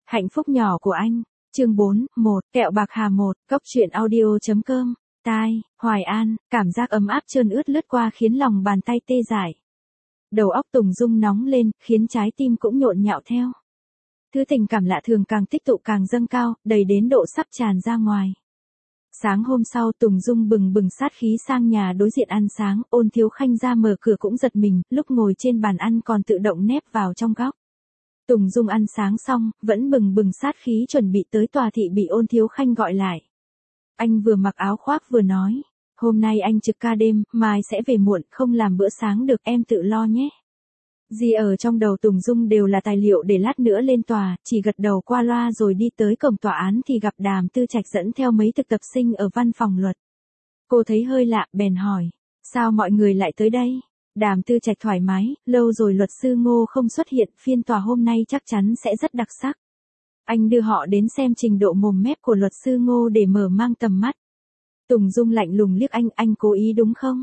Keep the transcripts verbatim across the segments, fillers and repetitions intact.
Hạnh phúc nhỏ của anh, chương bốn, một, kẹo bạc hà một, cốc truyện audio.com, tai, Hoài An, cảm giác ấm áp trơn ướt lướt qua khiến lòng bàn tay tê dại. Đầu óc Tùng Dung nóng lên, khiến trái tim cũng nhộn nhạo theo. Thứ tình cảm lạ thường càng tích tụ càng dâng cao, đầy đến độ sắp tràn ra ngoài. Sáng hôm sau Tùng Dung bừng bừng sát khí sang nhà đối diện ăn sáng, Ôn Thiếu Khanh ra mở cửa cũng giật mình, lúc ngồi trên bàn ăn còn tự động nép vào trong góc. Tùng Dung ăn sáng xong, vẫn bừng bừng sát khí chuẩn bị tới tòa thị bị Ôn Thiếu Khanh gọi lại. Anh vừa mặc áo khoác vừa nói, hôm nay anh trực ca đêm, mai sẽ về muộn, không làm bữa sáng được, em tự lo nhé. Gì ở trong đầu Tùng Dung đều là tài liệu để lát nữa lên tòa, chỉ gật đầu qua loa rồi đi tới cổng tòa án thì gặp Đàm Tư Trạch dẫn theo mấy thực tập sinh ở văn phòng luật. Cô thấy hơi lạ, bèn hỏi, sao mọi người lại tới đây? Đàm Tư Trạch thoải mái, lâu rồi luật sư Ngô không xuất hiện, phiên tòa hôm nay chắc chắn sẽ rất đặc sắc. Anh đưa họ đến xem trình độ mồm mép của luật sư Ngô để mở mang tầm mắt. Tùng Dung lạnh lùng liếc anh, anh cố ý đúng không?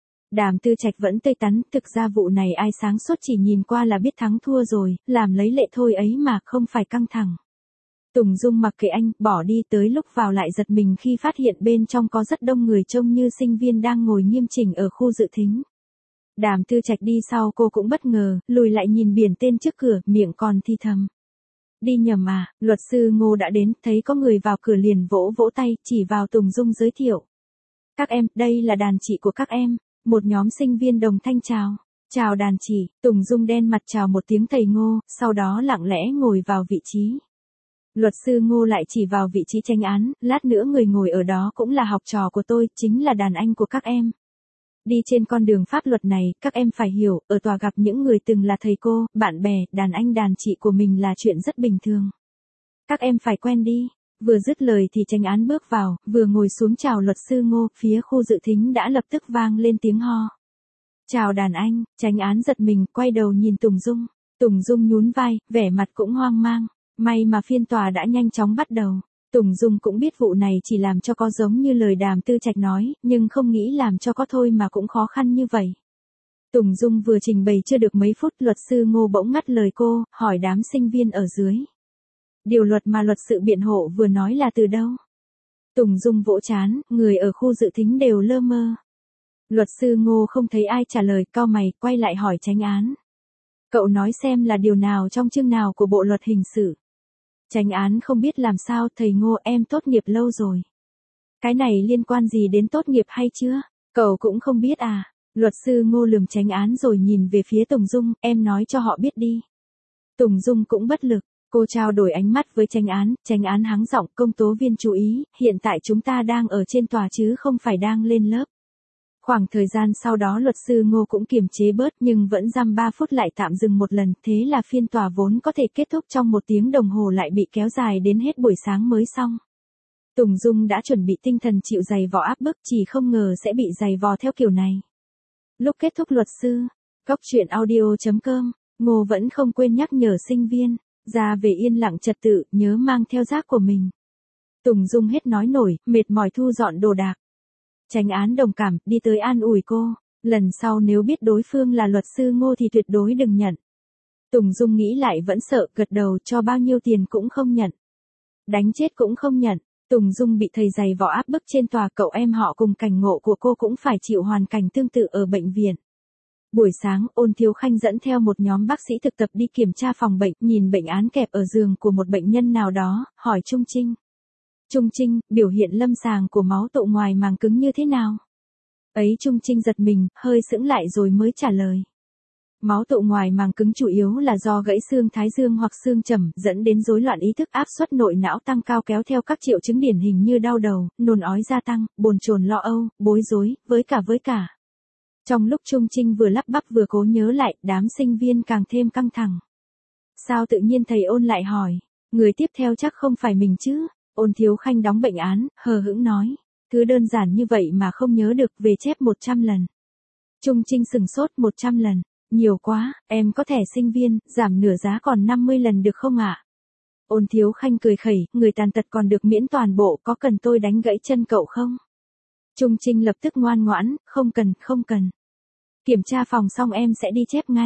Đàm Tư Trạch vẫn tươi tắn, thực ra vụ này ai sáng suốt chỉ nhìn qua là biết thắng thua rồi, làm lấy lệ thôi ấy mà, không phải căng thẳng. Tùng Dung mặc kệ anh, bỏ đi, tới lúc vào lại giật mình khi phát hiện bên trong có rất đông người trông như sinh viên đang ngồi nghiêm chỉnh ở khu dự thính. Đàm Tư Trạch đi sau cô cũng bất ngờ, lùi lại nhìn biển tên trước cửa, miệng còn thì thầm. Đi nhầm à, luật sư Ngô đã đến, thấy có người vào cửa liền vỗ vỗ tay, chỉ vào Tùng Dung giới thiệu. Các em, đây là đàn chị của các em. Một nhóm sinh viên đồng thanh chào. Chào đàn chị, Tùng Dung đen mặt chào một tiếng thầy Ngô, sau đó lặng lẽ ngồi vào vị trí. Luật sư Ngô lại chỉ vào vị trí tranh án, lát nữa người ngồi ở đó cũng là học trò của tôi, chính là đàn anh của các em. Đi trên con đường pháp luật này, các em phải hiểu, ở tòa gặp những người từng là thầy cô, bạn bè, đàn anh đàn chị của mình là chuyện rất bình thường. Các em phải quen đi. Vừa dứt lời thì tranh án bước vào, vừa ngồi xuống chào luật sư Ngô, phía khu dự thính đã lập tức vang lên tiếng ho. Chào đàn anh, tranh án giật mình, quay đầu nhìn Tùng Dung. Tùng Dung nhún vai, vẻ mặt cũng hoang mang. May mà phiên tòa đã nhanh chóng bắt đầu. Tùng Dung cũng biết vụ này chỉ làm cho có giống như lời Đàm Tư Trạch nói, nhưng không nghĩ làm cho có thôi mà cũng khó khăn như vậy. Tùng Dung vừa trình bày chưa được mấy phút, luật sư Ngô bỗng ngắt lời cô, hỏi đám sinh viên ở dưới. Điều luật mà luật sự biện hộ vừa nói là từ đâu? Tùng Dung vỗ trán, người ở khu dự thính đều lơ mơ. Luật sư Ngô không thấy ai trả lời, cau mày, quay lại hỏi chánh án. Cậu nói xem là điều nào trong chương nào của bộ luật hình sự? Chánh án không biết làm sao, thầy Ngô, em tốt nghiệp lâu rồi. Cái này liên quan gì đến tốt nghiệp hay chưa? Cậu cũng không biết à? Luật sư Ngô lườm chánh án rồi nhìn về phía Tùng Dung, em nói cho họ biết đi. Tùng Dung cũng bất lực. Cô trao đổi ánh mắt với chánh án, chánh án hắng giọng, công tố viên chú ý, hiện tại chúng ta đang ở trên tòa chứ không phải đang lên lớp. Khoảng thời gian sau đó luật sư Ngô cũng kiềm chế bớt nhưng vẫn dăm ba phút lại tạm dừng một lần, thế là phiên tòa vốn có thể kết thúc trong một tiếng đồng hồ lại bị kéo dài đến hết buổi sáng mới xong. Tùng Dung đã chuẩn bị tinh thần chịu giày vò áp bức, chỉ không ngờ sẽ bị giày vò theo kiểu này. Lúc kết thúc luật sư, cốc truyện audio.com, Ngô vẫn không quên nhắc nhở sinh viên. Ra về yên lặng trật tự, nhớ mang theo rác của mình. Tùng Dung hết nói nổi, mệt mỏi thu dọn đồ đạc. Chánh án đồng cảm, đi tới an ủi cô. Lần sau nếu biết đối phương là luật sư Ngô thì tuyệt đối đừng nhận. Tùng Dung nghĩ lại vẫn sợ, gật đầu, cho bao nhiêu tiền cũng không nhận. Đánh chết cũng không nhận. Tùng Dung bị thầy giày vò áp bức trên tòa, cậu em họ cùng cảnh ngộ của cô cũng phải chịu hoàn cảnh tương tự ở bệnh viện. Buổi sáng, Ôn Thiếu Khanh dẫn theo một nhóm bác sĩ thực tập đi kiểm tra phòng bệnh, nhìn bệnh án kẹp ở giường của một bệnh nhân nào đó, hỏi Trung Trinh. Trung Trinh, biểu hiện lâm sàng của máu tụ ngoài màng cứng như thế nào? Ấy Trung Trinh giật mình, hơi sững lại rồi mới trả lời. Máu tụ ngoài màng cứng chủ yếu là do gãy xương thái dương hoặc xương chẩm, dẫn đến rối loạn ý thức, áp suất nội não tăng cao kéo theo các triệu chứng điển hình như đau đầu, nôn ói gia tăng, bồn chồn lo âu, bối rối, với cả với cả. Trong lúc Trung Trinh vừa lắp bắp vừa cố nhớ lại, đám sinh viên càng thêm căng thẳng. Sao tự nhiên thầy Ôn lại hỏi, người tiếp theo chắc không phải mình chứ? Ôn Thiếu Khanh đóng bệnh án, hờ hững nói, thứ đơn giản như vậy mà không nhớ được, về chép một trăm lần. Trung Trinh sừng sốt, một trăm lần, nhiều quá, em có thẻ sinh viên, giảm nửa giá còn năm mươi lần được không ạ? Ôn Thiếu Khanh cười khẩy, người tàn tật còn được miễn toàn bộ, có cần tôi đánh gãy chân cậu không? Trung Trinh lập tức ngoan ngoãn, không cần, không cần. Kiểm tra phòng xong em sẽ đi chép ngay.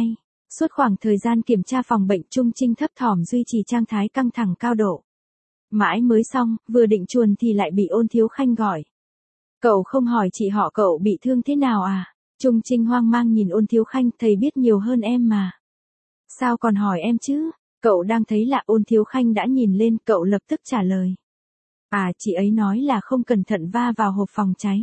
Suốt khoảng thời gian kiểm tra phòng bệnh, Trung Trinh thấp thỏm duy trì trạng thái căng thẳng cao độ. Mãi mới xong, vừa định chuồn thì lại bị Ôn Thiếu Khanh gọi. Cậu không hỏi chị họ cậu bị thương thế nào à? Trung Trinh hoang mang nhìn Ôn Thiếu Khanh, thầy biết nhiều hơn em mà. Sao còn hỏi em chứ? Cậu đang thấy lạ. Ôn Thiếu Khanh đã nhìn lên, cậu lập tức trả lời. À, chị ấy nói là không cẩn thận va vào hộp phòng cháy.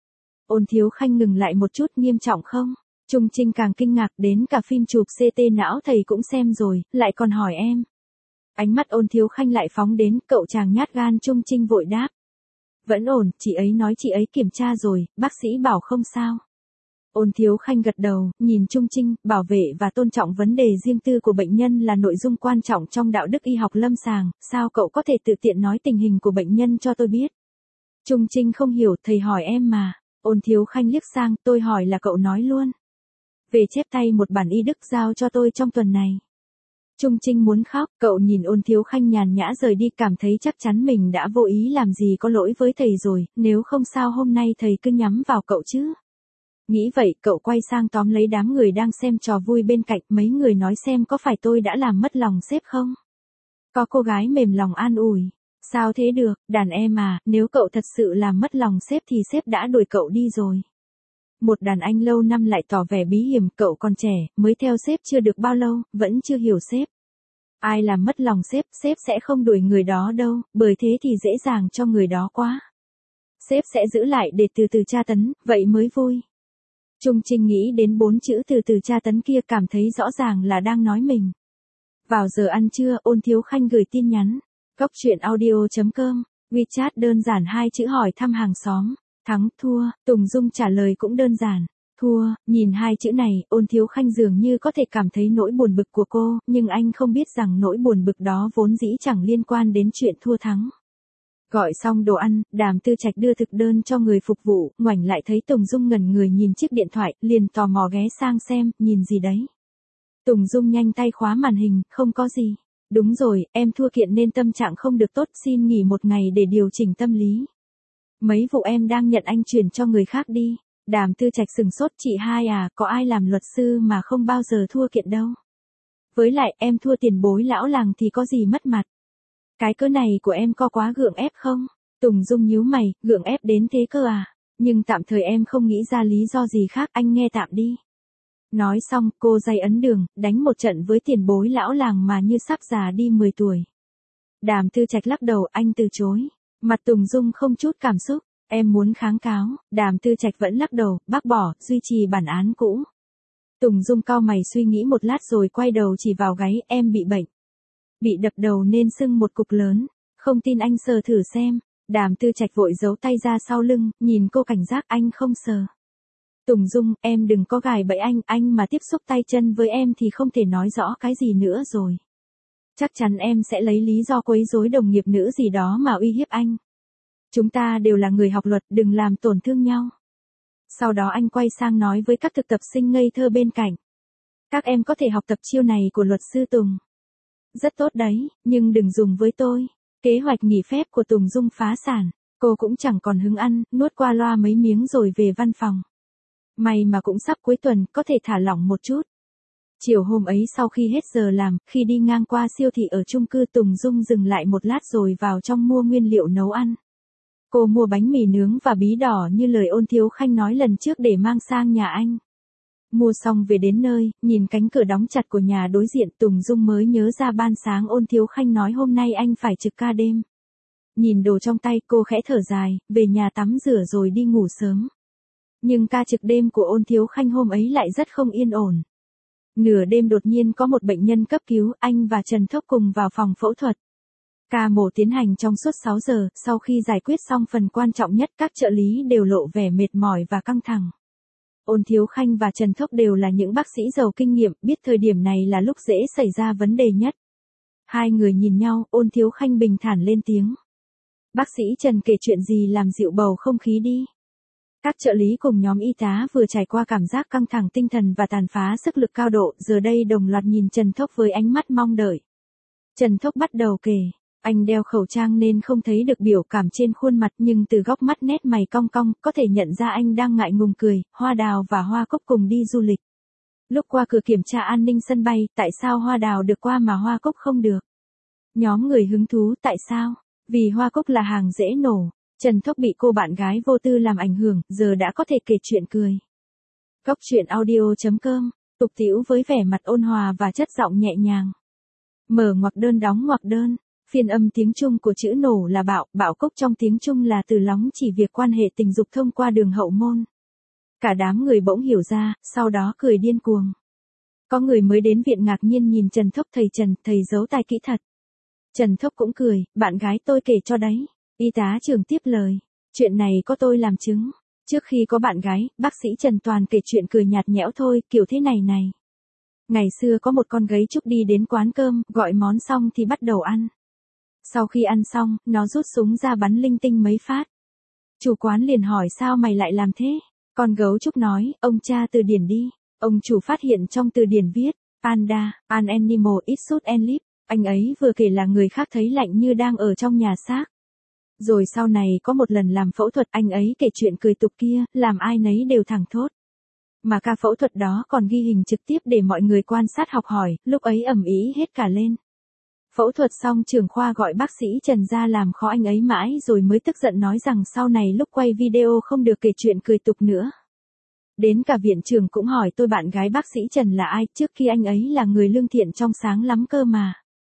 Ôn Thiếu Khanh ngừng lại một chút, nghiêm trọng không? Trung Trinh càng kinh ngạc, đến cả phim chụp xê tê não thầy cũng xem rồi, lại còn hỏi em. Ánh mắt Ôn Thiếu Khanh lại phóng đến, cậu chàng nhát gan. Trung Trinh vội đáp. Vẫn ổn, chị ấy nói chị ấy kiểm tra rồi, bác sĩ bảo không sao. Ôn Thiếu Khanh gật đầu, nhìn Trung Trinh, bảo vệ và tôn trọng vấn đề riêng tư của bệnh nhân là nội dung quan trọng trong đạo đức y học lâm sàng, sao cậu có thể tự tiện nói tình hình của bệnh nhân cho tôi biết? Trung Trinh không hiểu, thầy hỏi em mà. Ôn Thiếu Khanh liếc sang, tôi hỏi là cậu nói luôn. Về chép tay một bản y đức giao cho tôi trong tuần này. Trung Trinh muốn khóc, cậu nhìn Ôn Thiếu Khanh nhàn nhã rời đi, cảm thấy chắc chắn mình đã vô ý làm gì có lỗi với thầy rồi, nếu không sao hôm nay thầy cứ nhắm vào cậu chứ. Nghĩ vậy, cậu quay sang tóm lấy đám người đang xem trò vui bên cạnh, mấy người nói xem có phải tôi đã làm mất lòng sếp không? Có cô gái mềm lòng an ủi. Sao thế được, đàn em à, nếu cậu thật sự làm mất lòng sếp thì sếp đã đuổi cậu đi rồi. Một đàn anh lâu năm lại tỏ vẻ bí hiểm, cậu còn trẻ, mới theo sếp chưa được bao lâu, vẫn chưa hiểu sếp. Ai làm mất lòng sếp, sếp sẽ không đuổi người đó đâu, bởi thế thì dễ dàng cho người đó quá. Sếp sẽ giữ lại để từ từ tra tấn, vậy mới vui. Trung Trinh nghĩ đến bốn chữ từ từ tra tấn kia, cảm thấy rõ ràng là đang nói mình. Vào giờ ăn trưa, Ôn Thiếu Khanh gửi tin nhắn. Góc truyện audio chấm com, WeChat đơn giản hai chữ hỏi thăm hàng xóm. Thắng, thua, Tùng Dung trả lời cũng đơn giản. Thua, nhìn hai chữ này, Ôn Thiếu Khanh dường như có thể cảm thấy nỗi buồn bực của cô, nhưng anh không biết rằng nỗi buồn bực đó vốn dĩ chẳng liên quan đến chuyện thua thắng. Gọi xong đồ ăn, Đàm Tư Trạch đưa thực đơn cho người phục vụ, ngoảnh lại thấy Tùng Dung ngẩn người nhìn chiếc điện thoại, liền tò mò ghé sang xem, nhìn gì đấy. Tùng Dung nhanh tay khóa màn hình, không có gì. Đúng rồi, em thua kiện nên tâm trạng không được tốt, xin nghỉ một ngày để điều chỉnh tâm lý. Mấy vụ em đang nhận anh chuyển cho người khác đi. Đàm Tư Trạch sừng sốt, chị hai à, có ai làm luật sư mà không bao giờ thua kiện đâu. Với lại, em thua tiền bối lão làng thì có gì mất mặt. Cái cớ này của em có quá gượng ép không? Tùng Dung nhíu mày, gượng ép đến thế cơ à? Nhưng tạm thời em không nghĩ ra lý do gì khác, anh nghe tạm đi. Nói xong, cô dây ấn đường, đánh một trận với tiền bối lão làng mà như sắp già đi mười tuổi. Đàm Tư Trạch lắc đầu, anh từ chối. Mặt Tùng Dung không chút cảm xúc, em muốn kháng cáo. Đàm Tư Trạch vẫn lắc đầu, bác bỏ, duy trì bản án cũ. Tùng Dung cau mày suy nghĩ một lát rồi quay đầu chỉ vào gáy, em bị bệnh. Bị đập đầu nên sưng một cục lớn. Không tin anh sờ thử xem. Đàm Tư Trạch vội giấu tay ra sau lưng, nhìn cô cảnh giác, anh không sờ. Tùng Dung, em đừng có gài bẫy anh, anh mà tiếp xúc tay chân với em thì không thể nói rõ cái gì nữa rồi. Chắc chắn em sẽ lấy lý do quấy rối đồng nghiệp nữ gì đó mà uy hiếp anh. Chúng ta đều là người học luật, đừng làm tổn thương nhau. Sau đó anh quay sang nói với các thực tập sinh ngây thơ bên cạnh. Các em có thể học tập chiêu này của luật sư Tùng. Rất tốt đấy, nhưng đừng dùng với tôi. Kế hoạch nghỉ phép của Tùng Dung phá sản. Cô cũng chẳng còn hứng ăn, nuốt qua loa mấy miếng rồi về văn phòng. May mà cũng sắp cuối tuần, có thể thả lỏng một chút. Chiều hôm ấy sau khi hết giờ làm, khi đi ngang qua siêu thị ở chung cư, Tùng Dung dừng lại một lát rồi vào trong mua nguyên liệu nấu ăn. Cô mua bánh mì nướng và bí đỏ như lời Ôn Thiếu Khanh nói lần trước để mang sang nhà anh. Mua xong về đến nơi, nhìn cánh cửa đóng chặt của nhà đối diện, Tùng Dung mới nhớ ra ban sáng Ôn Thiếu Khanh nói hôm nay anh phải trực ca đêm. Nhìn đồ trong tay, cô khẽ thở dài, về nhà tắm rửa rồi đi ngủ sớm. Nhưng ca trực đêm của Ôn Thiếu Khanh hôm ấy lại rất không yên ổn. Nửa đêm đột nhiên có một bệnh nhân cấp cứu, anh và Trần Thốc cùng vào phòng phẫu thuật. Ca mổ tiến hành trong suốt sáu giờ, sau khi giải quyết xong phần quan trọng nhất, các trợ lý đều lộ vẻ mệt mỏi và căng thẳng. Ôn Thiếu Khanh và Trần Thốc đều là những bác sĩ giàu kinh nghiệm, biết thời điểm này là lúc dễ xảy ra vấn đề nhất. Hai người nhìn nhau, Ôn Thiếu Khanh bình thản lên tiếng. Bác sĩ Trần kể chuyện gì làm dịu bầu không khí đi. Các trợ lý cùng nhóm y tá vừa trải qua cảm giác căng thẳng tinh thần và tàn phá sức lực cao độ, giờ đây đồng loạt nhìn Trần Thốc với ánh mắt mong đợi. Trần Thốc bắt đầu kể, anh đeo khẩu trang nên không thấy được biểu cảm trên khuôn mặt, nhưng từ góc mắt nét mày cong cong, có thể nhận ra anh đang ngại ngùng cười, Hoa Đào và Hoa Cúc cùng đi du lịch. Lúc qua cửa kiểm tra an ninh sân bay, tại sao hoa đào được qua mà hoa cúc không được? Nhóm người hứng thú tại sao? Vì hoa cúc là hàng dễ nổ. Trần Thốc bị cô bạn gái vô tư làm ảnh hưởng, giờ đã có thể kể chuyện cười. Cốc truyện audio.com, tục tĩu với vẻ mặt ôn hòa và chất giọng nhẹ nhàng. Mở ngoặc đơn đóng ngoặc đơn. Phiên âm tiếng Trung của chữ nổ là bạo, bạo cúc trong tiếng Trung là từ lóng chỉ việc quan hệ tình dục thông qua đường hậu môn. Cả đám người bỗng hiểu ra, sau đó cười điên cuồng. Có người mới đến viện ngạc nhiên nhìn Trần Thốc, thầy Trần, thầy giấu tài kỹ thật. Trần Thốc cũng cười, bạn gái tôi kể cho đấy. Y tá trưởng tiếp lời, chuyện này có tôi làm chứng. Trước khi có bạn gái, bác sĩ Trần toàn kể chuyện cười nhạt nhẽo thôi, kiểu thế này này. Ngày xưa có một con gấu trúc đi đến quán cơm, gọi món xong thì bắt đầu ăn. Sau khi ăn xong, nó rút súng ra bắn linh tinh mấy phát. Chủ quán liền hỏi sao mày lại làm thế? Con gấu trúc nói, ông tra từ điển đi. Ông chủ phát hiện trong từ điển viết, panda, an animal it should and live. Anh ấy vừa kể là người khác thấy lạnh như đang ở trong nhà xác. Rồi sau này có một lần làm phẫu thuật, anh ấy kể chuyện cười tục kia, làm ai nấy đều thẳng thốt. Mà ca phẫu thuật đó còn ghi hình trực tiếp để mọi người quan sát học hỏi, lúc ấy ầm ĩ hết cả lên. Phẫu thuật xong trưởng khoa gọi bác sĩ Trần ra làm khó anh ấy mãi rồi mới tức giận nói rằng sau này lúc quay video không được kể chuyện cười tục nữa. Đến cả viện trưởng cũng hỏi tôi bạn gái bác sĩ Trần là ai, trước khi anh ấy là người lương thiện trong sáng lắm cơ mà.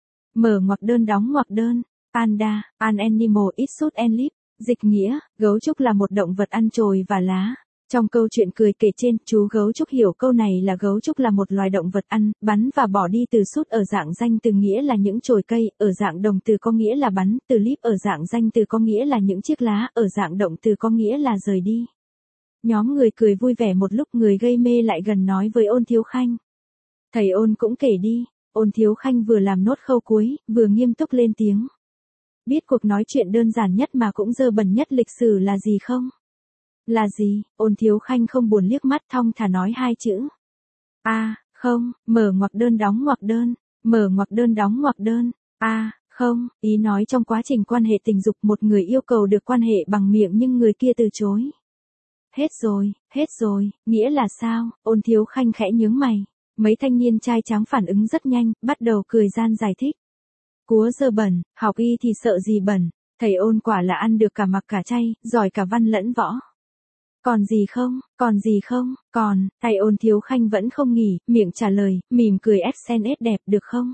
Mở ngoặc đơn đóng ngoặc đơn. Panda, an animal it should and live. Dịch nghĩa, gấu trúc là một động vật ăn chồi và lá. Trong câu chuyện cười kể trên, chú gấu trúc hiểu câu này là gấu trúc là một loài động vật ăn, bắn và bỏ đi. Từ should ở dạng danh từ nghĩa là những chồi cây, ở dạng đồng từ có nghĩa là bắn, từ live ở dạng danh từ có nghĩa là những chiếc lá, ở dạng động từ có nghĩa là rời đi. Nhóm người cười vui vẻ một lúc, người gây mê lại gần nói với Ôn Thiếu Khanh. Thầy Ôn cũng kể đi. Ôn Thiếu Khanh vừa làm nốt khâu cuối, vừa nghiêm túc lên tiếng. Biết cuộc nói chuyện đơn giản nhất mà cũng dơ bẩn nhất lịch sử là gì không? Là gì? Ôn Thiếu Khanh không buồn liếc mắt, thong thả nói hai chữ. A, à, không, mở ngoặc đơn đóng ngoặc đơn, mở ngoặc đơn đóng ngoặc đơn. A, à, không, ý nói trong quá trình quan hệ tình dục một người yêu cầu được quan hệ bằng miệng nhưng người kia từ chối. Hết rồi, hết rồi, nghĩa là sao? Ôn Thiếu Khanh khẽ nhướng mày. Mấy thanh niên trai tráng phản ứng rất nhanh, bắt đầu cười gian giải thích. Cúa dơ bẩn, học y thì sợ gì bẩn, thầy Ôn quả là ăn được cả mặc cả chay, giỏi cả văn lẫn võ. Còn gì không, còn gì không, còn, thầy Ôn Thiếu Khanh vẫn không nghỉ, miệng trả lời, mỉm cười ét en ét đẹp được không?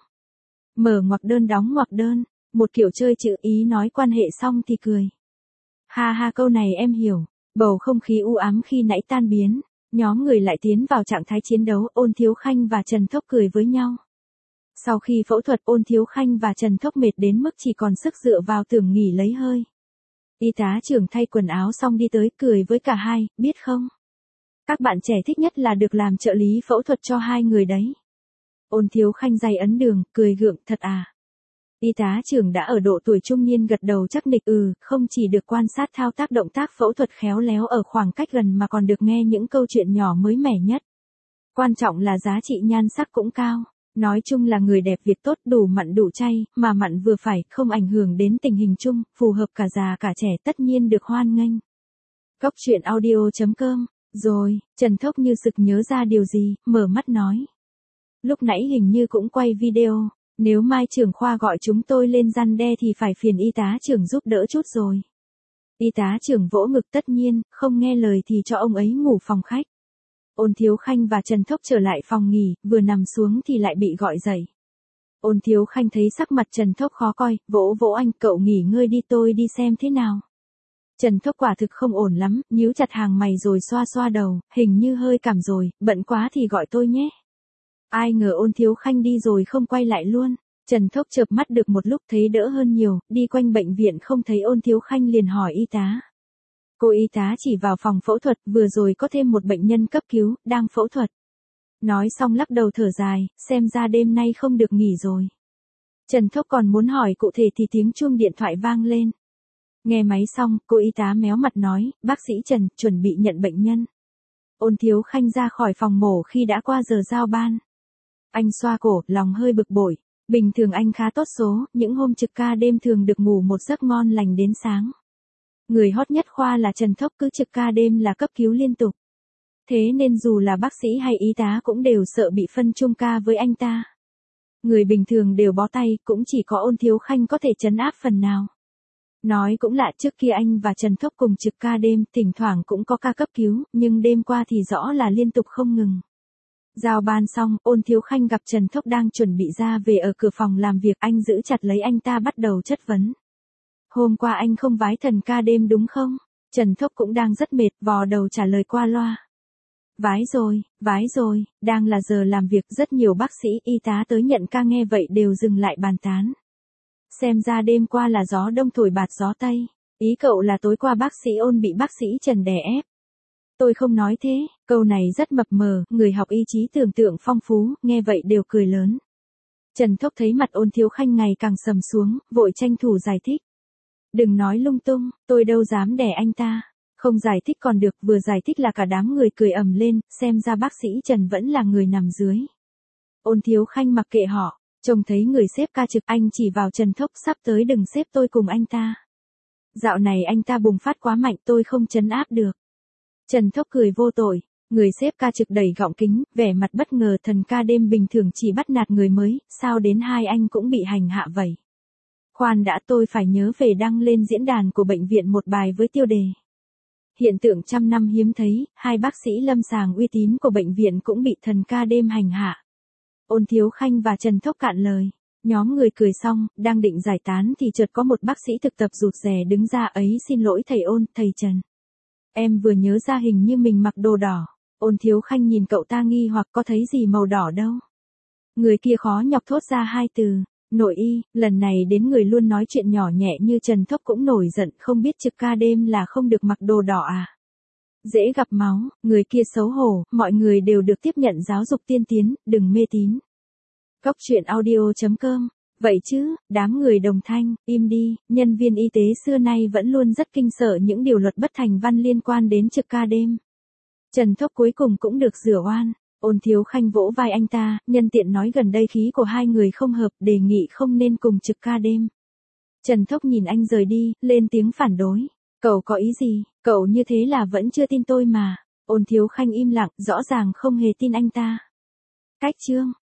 Mở ngoặc đơn đóng ngoặc đơn, một kiểu chơi chữ ý nói quan hệ xong thì cười. Ha ha câu này em hiểu, bầu không khí u ám khi nãy tan biến. Nhóm người lại tiến vào trạng thái chiến đấu, Ôn Thiếu Khanh và Trần Thốc cười với nhau. Sau khi phẫu thuật, Ôn Thiếu Khanh và Trần Thốc mệt đến mức chỉ còn sức dựa vào tường nghỉ lấy hơi. Y tá trưởng thay quần áo xong đi tới cười với cả hai, biết không? Các bạn trẻ thích nhất là được làm trợ lý phẫu thuật cho hai người đấy. Ôn Thiếu Khanh day ấn đường, cười gượng, thật à? Y tá trưởng đã ở độ tuổi trung niên gật đầu chắc nịch ừ, không chỉ được quan sát thao tác động tác phẫu thuật khéo léo ở khoảng cách gần mà còn được nghe những câu chuyện nhỏ mới mẻ nhất. Quan trọng là giá trị nhan sắc cũng cao. Nói chung là người đẹp Việt tốt, đủ mặn đủ chay, mà mặn vừa phải, không ảnh hưởng đến tình hình chung, phù hợp cả già cả trẻ, tất nhiên được hoan nghênh. Cốc truyện audio.com. Rồi, Trần Thốc như sực nhớ ra điều gì, mở mắt nói. Lúc nãy hình như cũng quay video. Nếu mai trưởng khoa gọi chúng tôi lên răn đe thì phải phiền y tá trưởng giúp đỡ chút rồi. Y tá trưởng vỗ ngực tất nhiên, không nghe lời thì cho ông ấy ngủ phòng khách. Ôn Thiếu Khanh và Trần Thốc trở lại phòng nghỉ, vừa nằm xuống thì lại bị gọi dậy. Ôn Thiếu Khanh thấy sắc mặt Trần Thốc khó coi, vỗ vỗ anh, cậu nghỉ ngơi đi tôi đi xem thế nào. Trần Thốc quả thực không ổn lắm, nhíu chặt hàng mày rồi xoa xoa đầu, hình như hơi cảm rồi, bận quá thì gọi tôi nhé. Ai ngờ Ôn Thiếu Khanh đi rồi không quay lại luôn. Trần Thốc chợp mắt được một lúc thấy đỡ hơn nhiều, đi quanh bệnh viện không thấy Ôn Thiếu Khanh liền hỏi y tá. Cô y tá chỉ vào phòng phẫu thuật, vừa rồi có thêm một bệnh nhân cấp cứu, đang phẫu thuật. Nói xong lắc đầu thở dài, xem ra đêm nay không được nghỉ rồi. Trần Thốc còn muốn hỏi cụ thể thì tiếng chuông điện thoại vang lên. Nghe máy xong, cô y tá méo mặt nói, bác sĩ Trần, chuẩn bị nhận bệnh nhân. Ôn Thiếu Khanh ra khỏi phòng mổ khi đã qua giờ giao ban. Anh xoa cổ, lòng hơi bực bội. Bình thường anh khá tốt số, những hôm trực ca đêm thường được ngủ một giấc ngon lành đến sáng. Người hot nhất khoa là Trần Thốc, cứ trực ca đêm là cấp cứu liên tục. Thế nên dù là bác sĩ hay y tá cũng đều sợ bị phân chung ca với anh ta. Người bình thường đều bó tay, cũng chỉ có Ôn Thiếu Khanh có thể trấn áp phần nào. Nói cũng lạ, trước kia anh và Trần Thốc cùng trực ca đêm, thỉnh thoảng cũng có ca cấp cứu, nhưng đêm qua thì rõ là liên tục không ngừng. Giao ban xong, Ôn Thiếu Khanh gặp Trần Thốc đang chuẩn bị ra về ở cửa phòng làm việc, anh giữ chặt lấy anh ta bắt đầu chất vấn. Hôm qua anh không vái thần ca đêm đúng không? Trần Thốc cũng đang rất mệt, vò đầu trả lời qua loa. Vái rồi, vái rồi, đang là giờ làm việc, rất nhiều bác sĩ y tá tới nhận ca nghe vậy đều dừng lại bàn tán. Xem ra đêm qua là gió đông thổi bạt gió tây, ý cậu là tối qua bác sĩ Ôn bị bác sĩ Trần đè ép. Tôi không nói thế, câu này rất mập mờ, người học y trí tưởng tượng phong phú, nghe vậy đều cười lớn. Trần Thốc thấy mặt Ôn Thiếu Khanh ngày càng sầm xuống, vội tranh thủ giải thích. Đừng nói lung tung, tôi đâu dám đè anh ta. Không giải thích còn được, vừa giải thích là cả đám người cười ầm lên, xem ra bác sĩ Trần vẫn là người nằm dưới. Ôn Thiếu Khanh mặc kệ họ, trông thấy người xếp ca trực, anh chỉ vào Trần Thốc, sắp tới đừng xếp tôi cùng anh ta. Dạo này anh ta bùng phát quá mạnh, tôi không trấn áp được. Trần Thốc cười vô tội, người xếp ca trực đẩy gọng kính, vẻ mặt bất ngờ, thần ca đêm bình thường chỉ bắt nạt người mới, sao đến hai anh cũng bị hành hạ vậy? Khoan đã, tôi phải nhớ về đăng lên diễn đàn của bệnh viện một bài với tiêu đề. Hiện tượng trăm năm hiếm thấy, hai bác sĩ lâm sàng uy tín của bệnh viện cũng bị thần ca đêm hành hạ. Ôn Thiếu Khanh và Trần Thốc cạn lời. Nhóm người cười xong, đang định giải tán thì chợt có một bác sĩ thực tập rụt rè đứng ra, ấy xin lỗi thầy Ôn, thầy Trần. Em vừa nhớ ra hình như mình mặc đồ đỏ. Ôn Thiếu Khanh nhìn cậu ta nghi hoặc, có thấy gì màu đỏ đâu. Người kia khó nhọc thốt ra hai từ. Nội y, lần này đến người luôn nói chuyện nhỏ nhẹ như Trần Thốc cũng nổi giận, không biết trực ca đêm là không được mặc đồ đỏ à. Dễ gặp máu, người kia xấu hổ, mọi người đều được tiếp nhận giáo dục tiên tiến, đừng mê tín. Góc truyện audio chấm com. Vậy chứ, đám người đồng thanh, im đi, nhân viên y tế xưa nay vẫn luôn rất kinh sợ những điều luật bất thành văn liên quan đến trực ca đêm. Trần Thốc cuối cùng cũng được rửa oan. Ôn Thiếu Khanh vỗ vai anh ta, nhân tiện nói gần đây khí của hai người không hợp, đề nghị không nên cùng trực ca đêm. Trần Thốc nhìn anh rời đi, lên tiếng phản đối. Cậu có ý gì, cậu như thế là vẫn chưa tin tôi mà. Ôn Thiếu Khanh im lặng, rõ ràng không hề tin anh ta. Cách chương.